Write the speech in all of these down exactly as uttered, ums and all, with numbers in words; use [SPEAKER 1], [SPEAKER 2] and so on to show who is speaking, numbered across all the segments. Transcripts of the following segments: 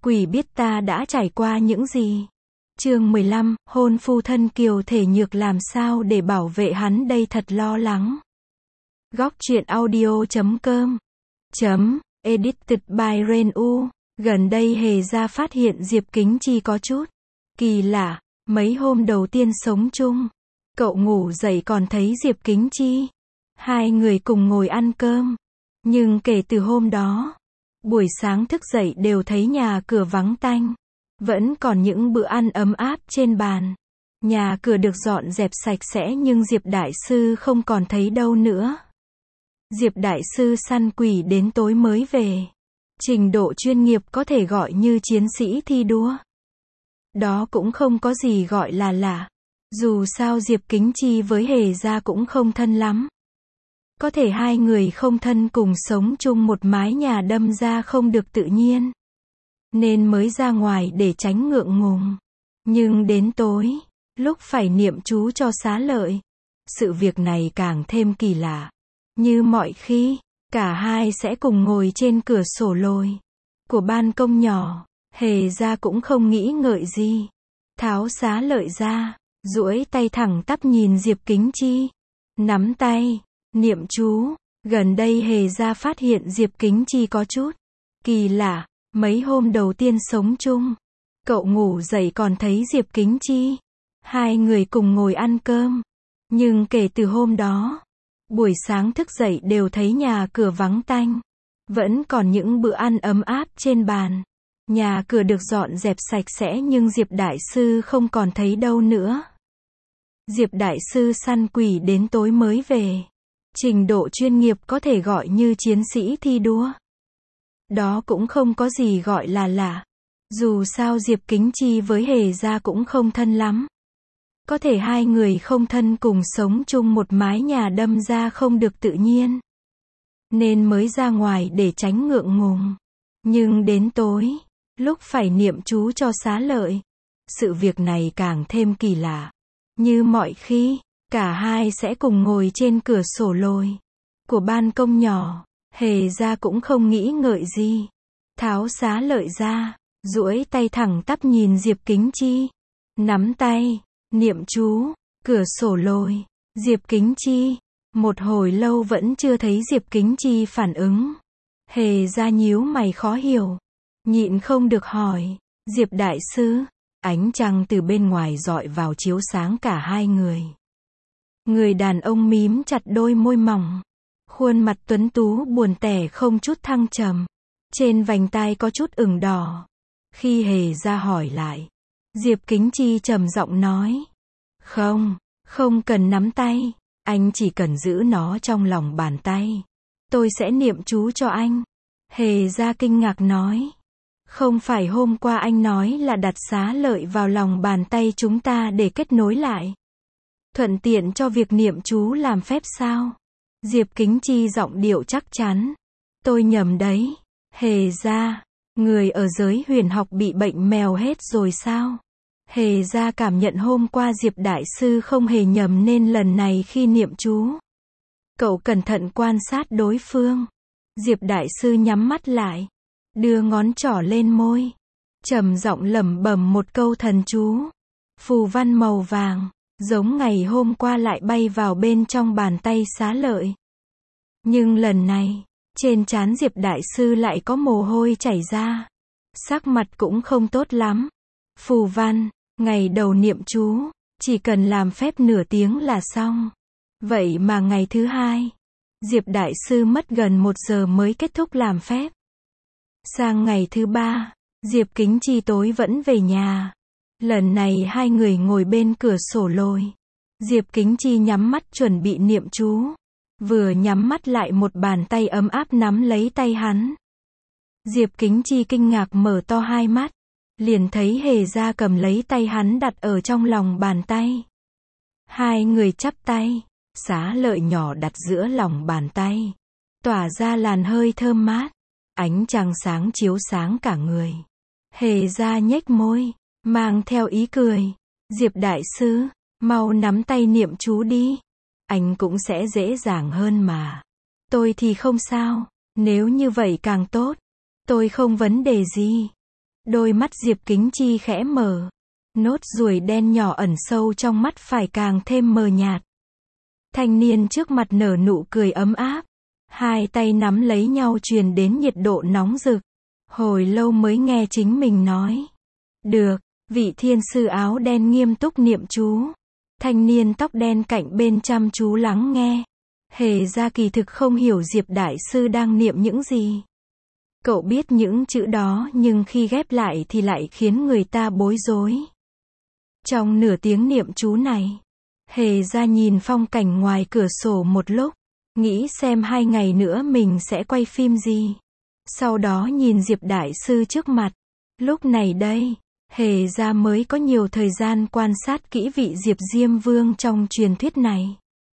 [SPEAKER 1] Quỷ biết ta đã trải qua những gì. Chương mười lăm, hôn phu thân Kiều Thể Nhược làm sao để bảo vệ hắn đây thật lo lắng. Góc truyện audio chấm com chấm edited by Ren U. Gần đây Hề Gia phát hiện Diệp Kính Chi có chút kỳ lạ. Mấy hôm đầu tiên sống chung, cậu ngủ dậy còn thấy Diệp Kính Chi. Hai người cùng ngồi ăn cơm. Nhưng kể từ hôm đó, buổi sáng thức dậy đều thấy nhà cửa vắng tanh. Vẫn còn những bữa ăn ấm áp trên bàn. Nhà cửa được dọn dẹp sạch sẽ nhưng Diệp Đại Sư không còn thấy đâu nữa. Diệp Đại Sư săn quỷ đến tối mới về. Trình độ chuyên nghiệp có thể gọi như chiến sĩ thi đua. Đó cũng không có gì gọi là lạ. Dù sao Diệp Kính Chi với Hề Gia cũng không thân lắm. Có thể hai người không thân cùng sống chung một mái nhà đâm ra không được tự nhiên. Nên mới ra ngoài để tránh ngượng ngùng. Nhưng đến tối, lúc phải niệm chú cho xá lợi, sự việc này càng thêm kỳ lạ. Như mọi khi, cả hai sẽ cùng ngồi trên cửa sổ lồi của ban công nhỏ. Hề Gia cũng không nghĩ ngợi gì. Tháo xá lợi ra, duỗi tay thẳng tắp nhìn Diệp Kính Chi. Nắm tay, niệm chú. Gần đây Hề Gia phát hiện Diệp Kính Chi có chút kỳ lạ. Mấy hôm đầu tiên sống chung, cậu ngủ dậy còn thấy Diệp Kính Chi. Hai người cùng ngồi ăn cơm. Nhưng kể từ hôm đó, buổi sáng thức dậy đều thấy nhà cửa vắng tanh. Vẫn còn những bữa ăn ấm áp trên bàn. Nhà cửa được dọn dẹp sạch sẽ nhưng Diệp Đại Sư không còn thấy đâu nữa. Diệp Đại Sư săn quỷ đến tối mới về. Trình độ chuyên nghiệp có thể gọi như chiến sĩ thi đua. Đó cũng không có gì gọi là lạ. Dù sao Diệp Kính Chi với Hề Gia cũng không thân lắm. Có thể hai người không thân cùng sống chung một mái nhà đâm ra không được tự nhiên. Nên mới ra ngoài để tránh ngượng ngùng. Nhưng đến tối, lúc phải niệm chú cho xá lợi, sự việc này càng thêm kỳ lạ. Như mọi khi, cả hai sẽ cùng ngồi trên cửa sổ lồi của ban công nhỏ. Hề Gia cũng không nghĩ ngợi gì. Tháo xá lợi ra, duỗi tay thẳng tắp nhìn Diệp Kính Chi. Nắm tay, niệm chú, cửa sổ lồi. Diệp Kính Chi. Một hồi lâu vẫn chưa thấy Diệp Kính Chi phản ứng. Hề Gia nhíu mày khó hiểu. Nhịn không được hỏi. Diệp Đại Sư. Ánh trăng từ bên ngoài dọi vào chiếu sáng cả hai người. Người đàn ông mím chặt đôi môi mỏng. Khuôn mặt tuấn tú buồn tẻ không chút thăng trầm. Trên vành tai có chút ửng đỏ. Khi Hề Gia hỏi lại, Diệp Kính Chi trầm giọng nói. Không, không cần nắm tay. Anh chỉ cần giữ nó trong lòng bàn tay. Tôi sẽ niệm chú cho anh. Hề Gia kinh ngạc nói. Không phải hôm qua anh nói là đặt xá lợi vào lòng bàn tay chúng ta để kết nối lại. Thuận tiện cho việc niệm chú làm phép sao? Diệp Kính Chi giọng điệu chắc chắn. Tôi nhầm đấy. Hề Gia, người ở giới huyền học bị bệnh mèo hết rồi sao? Hề Gia cảm nhận hôm qua Diệp Đại Sư không hề nhầm nên lần này khi niệm chú, cậu cẩn thận quan sát đối phương. Diệp Đại Sư nhắm mắt lại, đưa ngón trỏ lên môi, trầm giọng lẩm bẩm một câu thần chú. Phù văn màu vàng, giống ngày hôm qua lại bay vào bên trong bàn tay xá lợi. Nhưng lần này, trên trán Diệp Đại Sư lại có mồ hôi chảy ra. Sắc mặt cũng không tốt lắm. Phù văn, ngày đầu niệm chú, chỉ cần làm phép nửa tiếng là xong. Vậy mà ngày thứ hai, Diệp Đại Sư mất gần một giờ mới kết thúc làm phép. Sang ngày thứ ba, Diệp Kính Chi tối vẫn về nhà. Lần này hai người ngồi bên cửa sổ lồi. Diệp Kính Chi nhắm mắt chuẩn bị niệm chú. Vừa nhắm mắt lại một bàn tay ấm áp nắm lấy tay hắn. Diệp Kính Chi kinh ngạc mở to hai mắt. Liền thấy Hề Gia cầm lấy tay hắn đặt ở trong lòng bàn tay. Hai người chắp tay. Xá lợi nhỏ đặt giữa lòng bàn tay. Tỏa ra làn hơi thơm mát. Ánh trăng sáng chiếu sáng cả người. Hề Gia nhếch môi, mang theo ý cười. Diệp Đại Sư, mau nắm tay niệm chú đi. Anh cũng sẽ dễ dàng hơn mà. Tôi thì không sao. Nếu như vậy càng tốt. Tôi không vấn đề gì. Đôi mắt Diệp Kính Chi khẽ mở. Nốt ruồi đen nhỏ ẩn sâu trong mắt phải càng thêm mờ nhạt. Thanh niên trước mặt nở nụ cười ấm áp. Hai tay nắm lấy nhau truyền đến nhiệt độ nóng rực. Hồi lâu mới nghe chính mình nói. Được, vị thiên sư áo đen nghiêm túc niệm chú. Thanh niên tóc đen cạnh bên chăm chú lắng nghe. Hề ra kỳ thực không hiểu Diệp đại sư đang niệm những gì. Cậu biết những chữ đó nhưng khi ghép lại thì lại khiến người ta bối rối. Trong nửa tiếng niệm chú này, Hề ra nhìn phong cảnh ngoài cửa sổ một lúc, nghĩ xem hai ngày nữa mình sẽ quay phim gì. Sau đó nhìn Diệp đại sư trước mặt. Lúc này đây, Hề ra mới có nhiều thời gian quan sát kỹ vị Diệp Diêm Vương trong truyền thuyết này.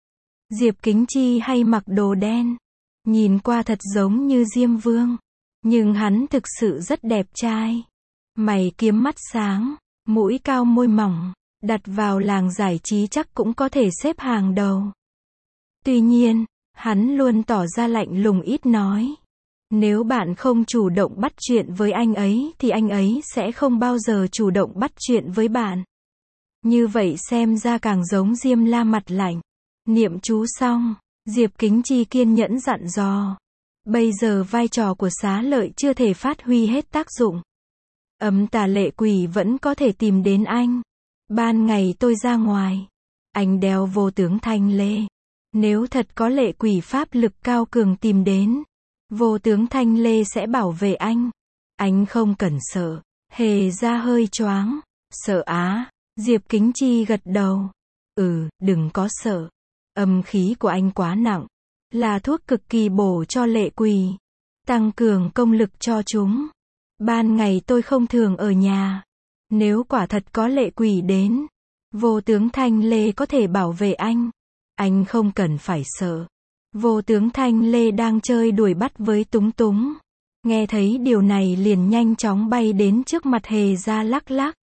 [SPEAKER 1] Diệp Kính Chi hay mặc đồ đen, nhìn qua thật giống như Diêm Vương, nhưng hắn thực sự rất đẹp trai. Mày kiếm mắt sáng, mũi cao môi mỏng, đặt vào làng giải trí chắc cũng có thể xếp hàng đầu. Tuy nhiên, hắn luôn tỏ ra lạnh lùng ít nói. Nếu bạn không chủ động bắt chuyện với anh ấy thì anh ấy sẽ không bao giờ chủ động bắt chuyện với bạn. Như vậy xem ra càng giống Diêm La mặt lạnh. Niệm chú xong, Diệp Kính Chi kiên nhẫn dặn dò. Bây giờ vai trò của Xá Lợi chưa thể phát huy hết tác dụng. Ấm tà lệ quỷ vẫn có thể tìm đến anh. Ban ngày tôi ra ngoài, anh đeo vô tướng Thanh Lê. Nếu thật có lệ quỷ pháp lực cao cường tìm đến, vô tướng Thanh Lê sẽ bảo vệ anh. Anh không cần sợ. Hề ra hơi choáng. Sợ á? Diệp Kính Chi gật đầu. Ừ, đừng có sợ. Âm khí của anh quá nặng. Là thuốc cực kỳ bổ cho lệ quỷ. Tăng cường công lực cho chúng. Ban ngày tôi không thường ở nhà. Nếu quả thật có lệ quỷ đến, vô tướng Thanh Lê có thể bảo vệ anh. Anh không cần phải sợ. Vô tướng Thanh Lê đang chơi đuổi bắt với Túng Túng. Nghe thấy điều này liền nhanh chóng bay đến trước mặt Hề ra lắc lắc.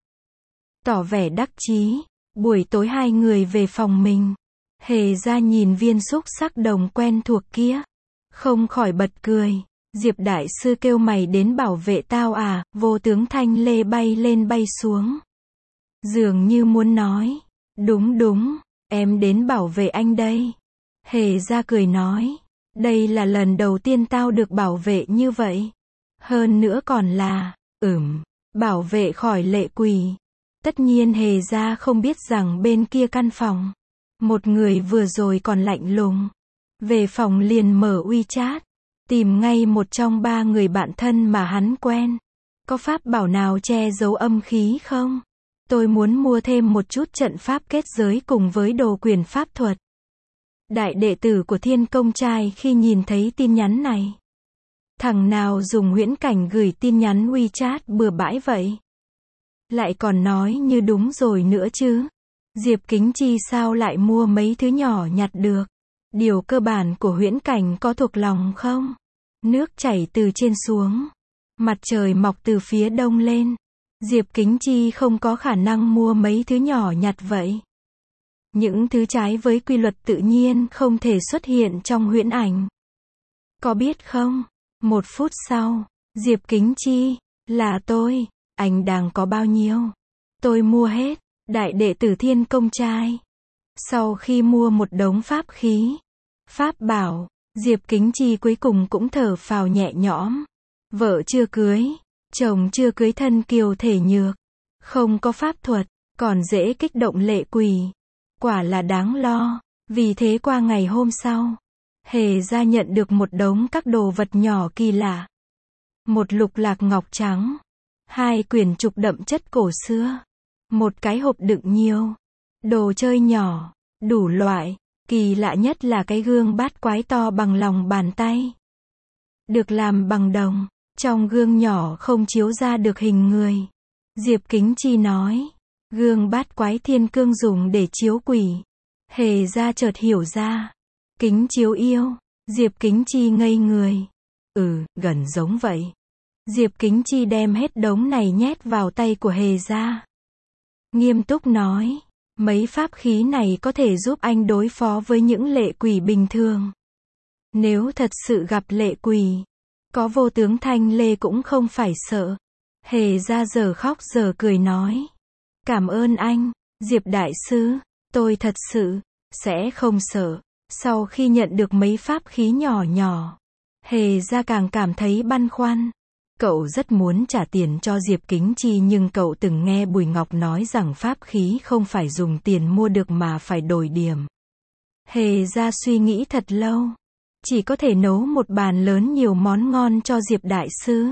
[SPEAKER 1] Tỏ vẻ đắc chí. Buổi tối hai người về phòng mình. Hề ra nhìn viên xúc sắc đồng quen thuộc kia. Không khỏi bật cười. Diệp đại sư kêu mày đến bảo vệ tao à? Vô tướng Thanh Lê bay lên bay xuống. Dường như muốn nói. Đúng đúng, em đến bảo vệ anh đây. Hề ra cười nói. Đây là lần đầu tiên tao được bảo vệ như vậy. Hơn nữa còn là, ừm, bảo vệ khỏi lệ quỷ. Tất nhiên Hề ra không biết rằng bên kia căn phòng, một người vừa rồi còn lạnh lùng. Về phòng liền mở WeChat, tìm ngay một trong ba người bạn thân mà hắn quen. Có pháp bảo nào che giấu âm khí không? Tôi muốn mua thêm một chút trận pháp kết giới cùng với đồ quyền pháp thuật. Đại đệ tử của Thiên Công Trai khi nhìn thấy tin nhắn này. Thằng nào dùng huyễn cảnh gửi tin nhắn WeChat bừa bãi vậy? Lại còn nói như đúng rồi nữa chứ. Diệp Kính Chi sao lại mua mấy thứ nhỏ nhặt được? Điều cơ bản của huyễn cảnh có thuộc lòng không? Nước chảy từ trên xuống. Mặt trời mọc từ phía đông lên. Diệp Kính Chi không có khả năng mua mấy thứ nhỏ nhặt vậy. Những thứ trái với quy luật tự nhiên không thể xuất hiện trong huyễn ảnh. Có biết không? Một phút sau, Diệp Kính Chi, là tôi, anh đang có bao nhiêu? Tôi mua hết. Đại đệ tử Thiên Công Trai. Sau khi mua một đống pháp khí, pháp bảo, Diệp Kính Chi cuối cùng cũng thở phào nhẹ nhõm. Vợ chưa cưới, chồng chưa cưới thân kiều thể nhược, không có pháp thuật, còn dễ kích động lệ quỷ. Quả là đáng lo. Vì thế qua ngày hôm sau, Hề ra nhận được một đống các đồ vật nhỏ kỳ lạ. Một lục lạc ngọc trắng, hai quyển trục đậm chất cổ xưa, một cái hộp đựng nhiều đồ chơi nhỏ, đủ loại. Kỳ lạ nhất là cái gương bát quái to bằng lòng bàn tay. Được làm bằng đồng, trong gương nhỏ không chiếu ra được hình người. Diệp Kính Chi nói, gương bát quái thiên cương dùng để chiếu quỷ. Hề ra chợt hiểu ra. Kính chiếu yêu. Diệp Kính Chi ngây người. Ừ, gần giống vậy. Diệp Kính Chi đem hết đống này nhét vào tay của Hề ra. Nghiêm túc nói, mấy pháp khí này có thể giúp anh đối phó với những lệ quỷ bình thường. Nếu thật sự gặp lệ quỷ, có vô tướng Thanh Lê cũng không phải sợ. Hề ra giờ khóc giờ cười nói. Cảm ơn anh, Diệp đại sư, tôi thật sự sẽ không sợ. Sau khi nhận được mấy pháp khí nhỏ nhỏ, Hề ra càng cảm thấy băn khoăn. Cậu rất muốn trả tiền cho Diệp Kính Chi nhưng cậu từng nghe Bùi Ngọc nói rằng pháp khí không phải dùng tiền mua được mà phải đổi điểm. Hề ra suy nghĩ thật lâu. Chỉ có thể nấu một bàn lớn nhiều món ngon cho Diệp đại sư.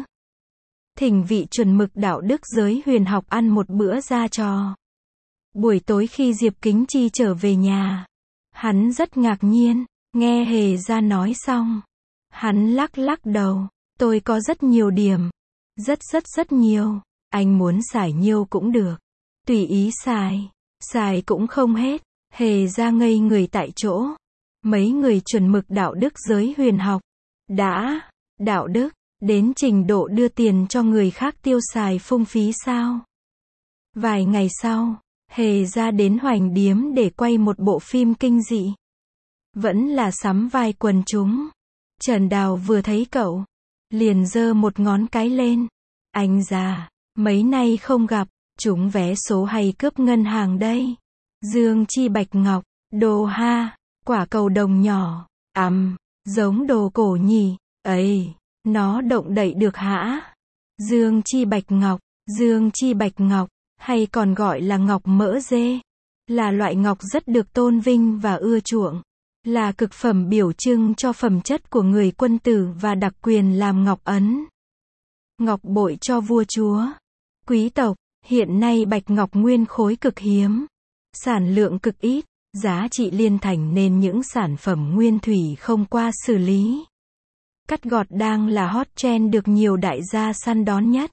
[SPEAKER 1] Thỉnh vị chuẩn mực đạo đức giới huyền học ăn một bữa ra trò. Buổi tối khi Diệp Kính Chi trở về nhà, hắn rất ngạc nhiên, nghe Hề ra nói xong. Hắn lắc lắc đầu, tôi có rất nhiều điểm. Rất rất rất nhiều, anh muốn xài nhiêu cũng được. Tùy ý xài, xài cũng không hết. Hề ra ngây người tại chỗ. Mấy người chuẩn mực đạo đức giới huyền học, đã, đạo đức, đến trình độ đưa tiền cho người khác tiêu xài phung phí sao? Vài ngày sau, Hề ra đến Hoành Điếm để quay một bộ phim kinh dị. Vẫn là sắm vai quần chúng. Trần Đào vừa thấy cậu, liền giơ một ngón cái lên. Anh già, mấy nay không gặp, trúng vé số hay cướp ngân hàng đây? Dương chi bạch ngọc, đồ ha, quả cầu đồng nhỏ, ằm, giống đồ cổ nhỉ, ấy, nó động đậy được hả? Dương chi bạch ngọc, dương chi bạch ngọc, hay còn gọi là ngọc mỡ dê, là loại ngọc rất được tôn vinh và ưa chuộng, là cực phẩm biểu trưng cho phẩm chất của người quân tử và đặc quyền làm ngọc ấn. Ngọc bội cho vua chúa, quý tộc, hiện nay bạch ngọc nguyên khối cực hiếm, sản lượng cực ít, giá trị liên thành nên những sản phẩm nguyên thủy không qua xử lý. Cắt gọt đang là hot trend được nhiều đại gia săn đón nhất.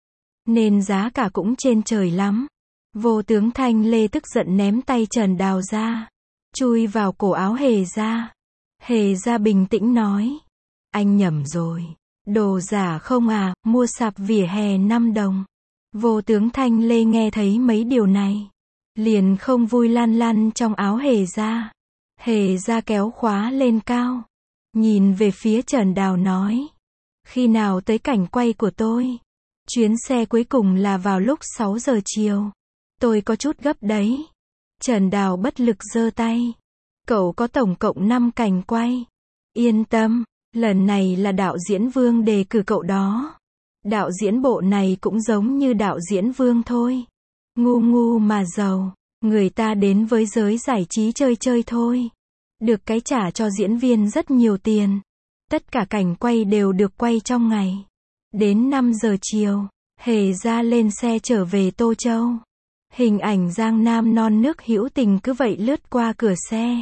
[SPEAKER 1] Nên giá cả cũng trên trời lắm. Vô tướng Thanh Lê tức giận ném tay Trần Đào ra, chui vào cổ áo Hề ra. Hề ra bình tĩnh nói. Anh nhầm rồi. Đồ giả không à, mua sạp vỉa hè năm đồng. Vô tướng Thanh Lê nghe thấy mấy điều này, liền không vui lăn lăn trong áo Hề ra. Hề ra kéo khóa lên cao, nhìn về phía Trần Đào nói. Khi nào tới cảnh quay của tôi? Chuyến xe cuối cùng là vào lúc sáu giờ chiều. Tôi có chút gấp đấy. Trần Đào bất lực giơ tay. Cậu có tổng cộng năm cảnh quay. Yên tâm, lần này là đạo diễn Vương đề cử cậu đó. Đạo diễn bộ này cũng giống như đạo diễn Vương thôi. Ngu ngu mà giàu, người ta đến với giới giải trí chơi chơi thôi. Được cái trả cho diễn viên rất nhiều tiền. Tất cả cảnh quay đều được quay trong ngày. Đến năm giờ chiều, Hề ra lên xe trở về Tô Châu. Hình ảnh Giang Nam non nước hữu tình cứ vậy lướt qua cửa xe.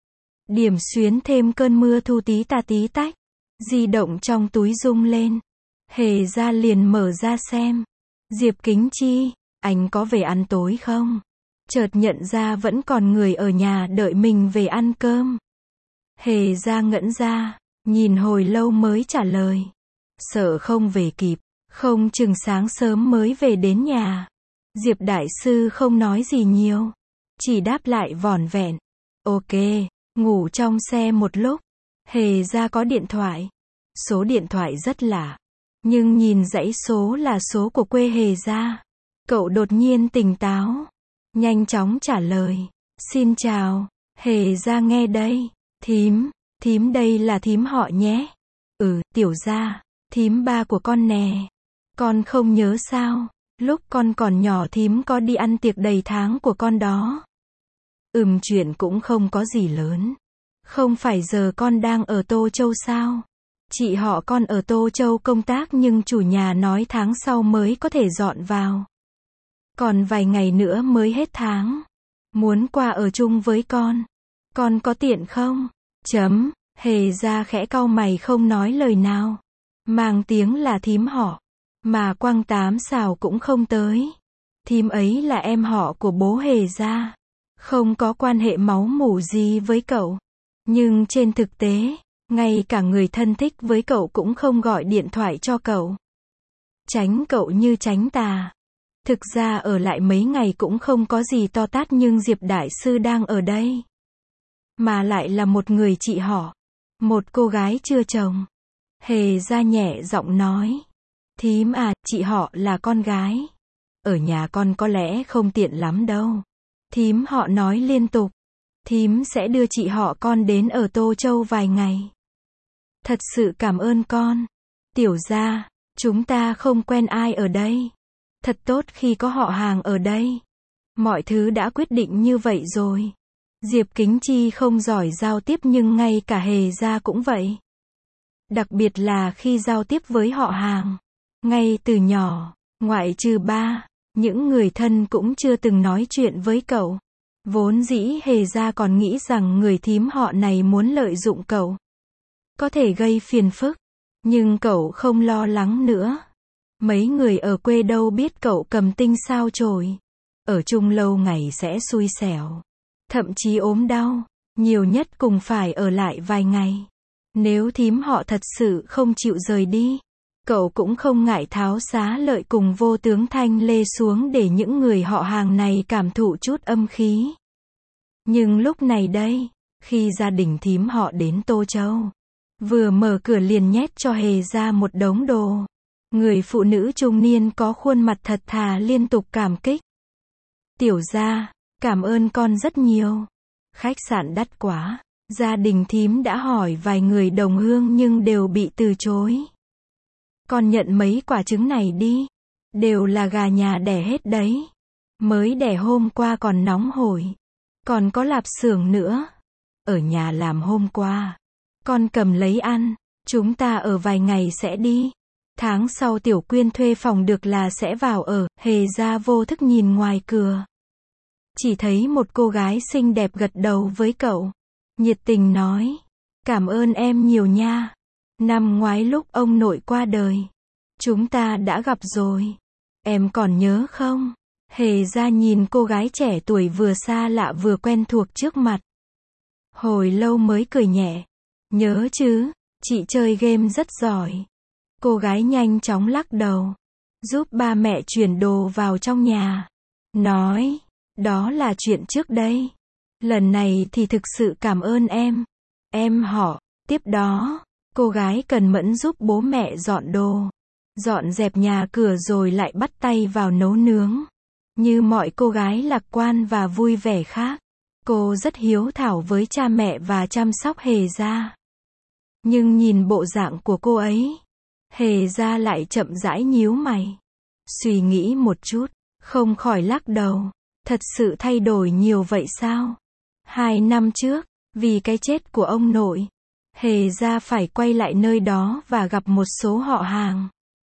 [SPEAKER 1] Điểm xuyến thêm cơn mưa thu tí tà tí tách. Di động trong túi rung lên. Hề ra liền mở ra xem. Diệp Kính Chi, anh có về ăn tối không? Chợt nhận ra vẫn còn người ở nhà đợi mình về ăn cơm. Hề ra ngẩn ra, nhìn hồi lâu mới trả lời. Sợ không về kịp, không chừng sáng sớm mới về đến nhà. Diệp đại sư không nói gì nhiều, chỉ đáp lại vỏn vẹn. Ok, ngủ trong xe một lúc. Hề ra có điện thoại. Số điện thoại rất lạ, nhưng nhìn dãy số là số của quê Hề ra. Cậu đột nhiên tỉnh táo, nhanh chóng trả lời. Xin chào, Hề ra nghe đây. Thím, thím đây là thím họ nhé. Ừ, tiểu gia, thím ba của con nè. Con không nhớ sao, lúc con còn nhỏ thím có đi ăn tiệc đầy tháng của con đó. Ừm, chuyện cũng không có gì lớn. Không phải giờ con đang ở Tô Châu sao? Chị họ con ở Tô Châu công tác nhưng chủ nhà nói tháng sau mới có thể dọn vào. Còn vài ngày nữa mới hết tháng. Muốn qua ở chung với con. Con có tiện không? Chấm, Hề ra khẽ cau mày không nói lời nào. Mang tiếng là thím họ. Mà Quang Tám xào cũng không tới. Thím ấy là em họ của bố Hề ra. Không có quan hệ máu mủ gì với cậu. Nhưng trên thực tế, ngay cả người thân thích với cậu cũng không gọi điện thoại cho cậu. Tránh cậu như tránh tà. Thực ra ở lại mấy ngày cũng không có gì to tát nhưng Diệp đại sư đang ở đây. Mà lại là một người chị họ. Một cô gái chưa chồng. Hề ra nhẹ giọng nói. Thím à, chị họ là con gái. Ở nhà con có lẽ không tiện lắm đâu. Thím họ nói liên tục. Thím sẽ đưa chị họ con đến ở Tô Châu vài ngày. Thật sự cảm ơn con. Tiểu gia, chúng ta không quen ai ở đây. Thật tốt khi có họ hàng ở đây. Mọi thứ đã quyết định như vậy rồi. Diệp Kính Chi không giỏi giao tiếp nhưng ngay cả Hề gia cũng vậy. Đặc biệt là khi giao tiếp với họ hàng. Ngay từ nhỏ, ngoại trừ ba, những người thân cũng chưa từng nói chuyện với cậu. Vốn dĩ Hề gia còn nghĩ rằng người thím họ này muốn lợi dụng cậu. Có thể gây phiền phức. Nhưng cậu không lo lắng nữa. Mấy người ở quê đâu biết cậu cầm tinh sao chổi. Ở chung lâu ngày sẽ xui xẻo. Thậm chí ốm đau. Nhiều nhất cùng phải ở lại vài ngày. Nếu thím họ thật sự không chịu rời đi, cậu cũng không ngại tháo xá lợi cùng vô tướng Thanh Lê xuống để những người họ hàng này cảm thụ chút âm khí. Nhưng lúc này đây, khi gia đình thím họ đến Tô Châu, vừa mở cửa liền nhét cho Hề gia một đống đồ. Người phụ nữ trung niên có khuôn mặt thật thà liên tục cảm kích. Tiểu gia, cảm ơn con rất nhiều. Khách sạn đắt quá. Gia đình thím đã hỏi vài người đồng hương nhưng đều bị từ chối. Con nhận mấy quả trứng này đi. Đều là gà nhà đẻ hết đấy. Mới đẻ hôm qua còn nóng hổi. Còn có lạp xưởng nữa. Ở nhà làm hôm qua. Con cầm lấy ăn. Chúng ta ở vài ngày sẽ đi. Tháng sau Tiểu Quyên thuê phòng được là sẽ vào ở. Hề gia vô thức nhìn ngoài cửa. Chỉ thấy một cô gái xinh đẹp gật đầu với cậu. Nhiệt tình nói. Cảm ơn em nhiều nha. Năm ngoái lúc ông nội qua đời. Chúng ta đã gặp rồi. Em còn nhớ không? Hề gia nhìn cô gái trẻ tuổi vừa xa lạ vừa quen thuộc trước mặt. Hồi lâu mới cười nhẹ. Nhớ chứ, chị chơi game rất giỏi. Cô gái nhanh chóng lắc đầu. Giúp ba mẹ chuyển đồ vào trong nhà. Nói, đó là chuyện trước đây. Lần này thì thực sự cảm ơn em. Em họ, tiếp đó, cô gái cần mẫn giúp bố mẹ dọn đồ. Dọn dẹp nhà cửa rồi lại bắt tay vào nấu nướng. Như mọi cô gái lạc quan và vui vẻ khác. Cô rất hiếu thảo với cha mẹ và chăm sóc Hề gia. Nhưng nhìn bộ dạng của cô ấy, Hề gia lại chậm rãi nhíu mày. Suy nghĩ một chút, không khỏi lắc đầu. Thật sự thay đổi nhiều vậy sao? Hai năm trước, vì cái chết của ông nội, Hề gia phải quay lại nơi đó và gặp một số họ hàng.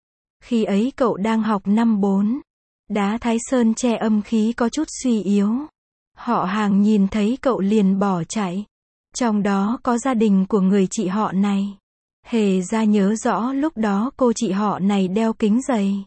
[SPEAKER 1] Khi ấy cậu đang học năm bốn. Đá Thái Sơn che âm khí có chút suy yếu. Họ hàng nhìn thấy cậu liền bỏ chạy. Trong đó có gia đình của người chị họ này. Hề gia nhớ rõ lúc đó cô chị họ này đeo kính dày.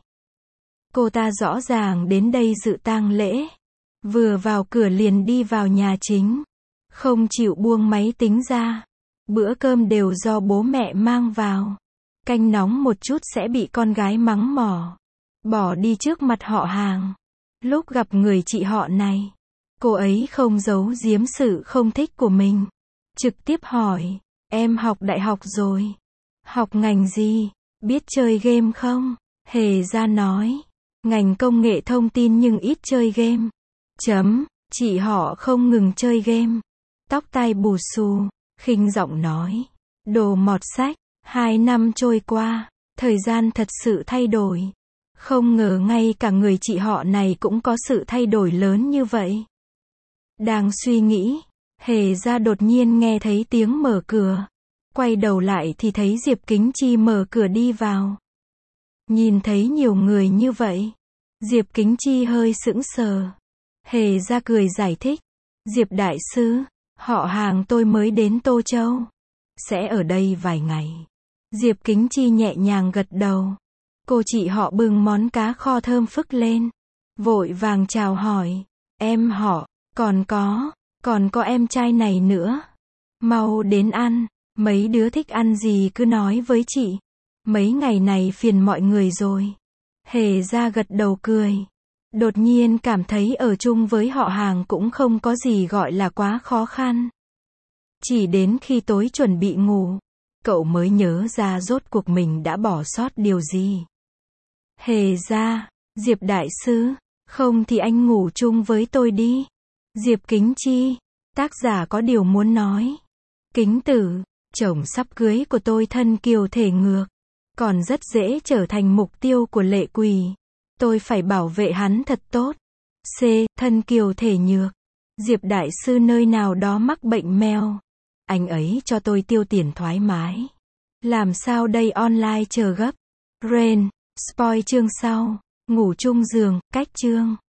[SPEAKER 1] Cô ta rõ ràng đến đây dự tang lễ. Vừa vào cửa liền đi vào nhà chính. Không chịu buông máy tính ra. Bữa cơm đều do bố mẹ mang vào. Canh nóng một chút sẽ bị con gái mắng mỏ. Bỏ đi trước mặt họ hàng. Lúc gặp người chị họ này, cô ấy không giấu giếm sự không thích của mình. Trực tiếp hỏi, em học đại học rồi. Học ngành gì? Biết chơi game không? Hề gia nói, ngành công nghệ thông tin nhưng ít chơi game. Chấm, chị họ không ngừng chơi game. Tóc tai bù xù, khinh giọng nói. Đồ mọt sách, hai năm trôi qua, thời gian thật sự thay đổi. Không ngờ ngay cả người chị họ này cũng có sự thay đổi lớn như vậy. Đang suy nghĩ, Hề gia đột nhiên nghe thấy tiếng mở cửa. Quay đầu lại thì thấy Diệp Kính Chi mở cửa đi vào. Nhìn thấy nhiều người như vậy, Diệp Kính Chi hơi sững sờ. Hề gia cười giải thích. Diệp đại sư, họ hàng tôi mới đến Tô Châu. Sẽ ở đây vài ngày. Diệp Kính Chi nhẹ nhàng gật đầu. Cô chị họ bưng món cá kho thơm phức lên. Vội vàng chào hỏi. Em họ, còn có, còn có em trai này nữa. Mau đến ăn, mấy đứa thích ăn gì cứ nói với chị. Mấy ngày này phiền mọi người rồi. Hề gia gật đầu cười. Đột nhiên cảm thấy ở chung với họ hàng cũng không có gì gọi là quá khó khăn. Chỉ đến khi tối chuẩn bị ngủ, cậu mới nhớ ra rốt cuộc mình đã bỏ sót điều gì. Hề ra, Diệp đại sư, không thì anh ngủ chung với tôi đi. Diệp Kính Chi, tác giả có điều muốn nói. Kính Tử, chồng sắp cưới của tôi thân kiều thể ngược, còn rất dễ trở thành mục tiêu của lệ quỷ. Tôi phải bảo vệ hắn thật tốt. C. Thân kiều thể nhược. Diệp đại sư nơi nào đó mắc bệnh mèo. Anh ấy cho tôi tiêu tiền thoải mái. Làm sao đây, online chờ gấp. Rain, spoil chương sau. Ngủ chung giường, cách chương.